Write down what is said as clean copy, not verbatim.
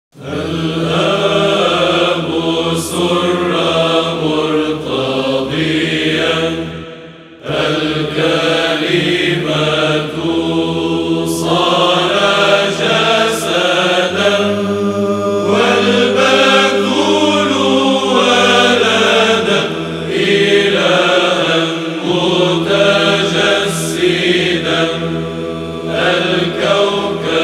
الآب سر مرتضيا، الكلمة صار جسدا، والبتول ولدا إلها متجسدا. الكوكب